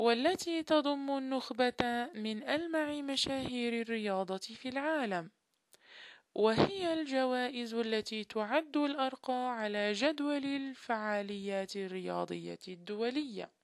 والتي تضم النخبة من ألمع مشاهير الرياضة في العالم، وهي الجوائز التي تعد الأرقى على جدول الفعاليات الرياضية الدولية.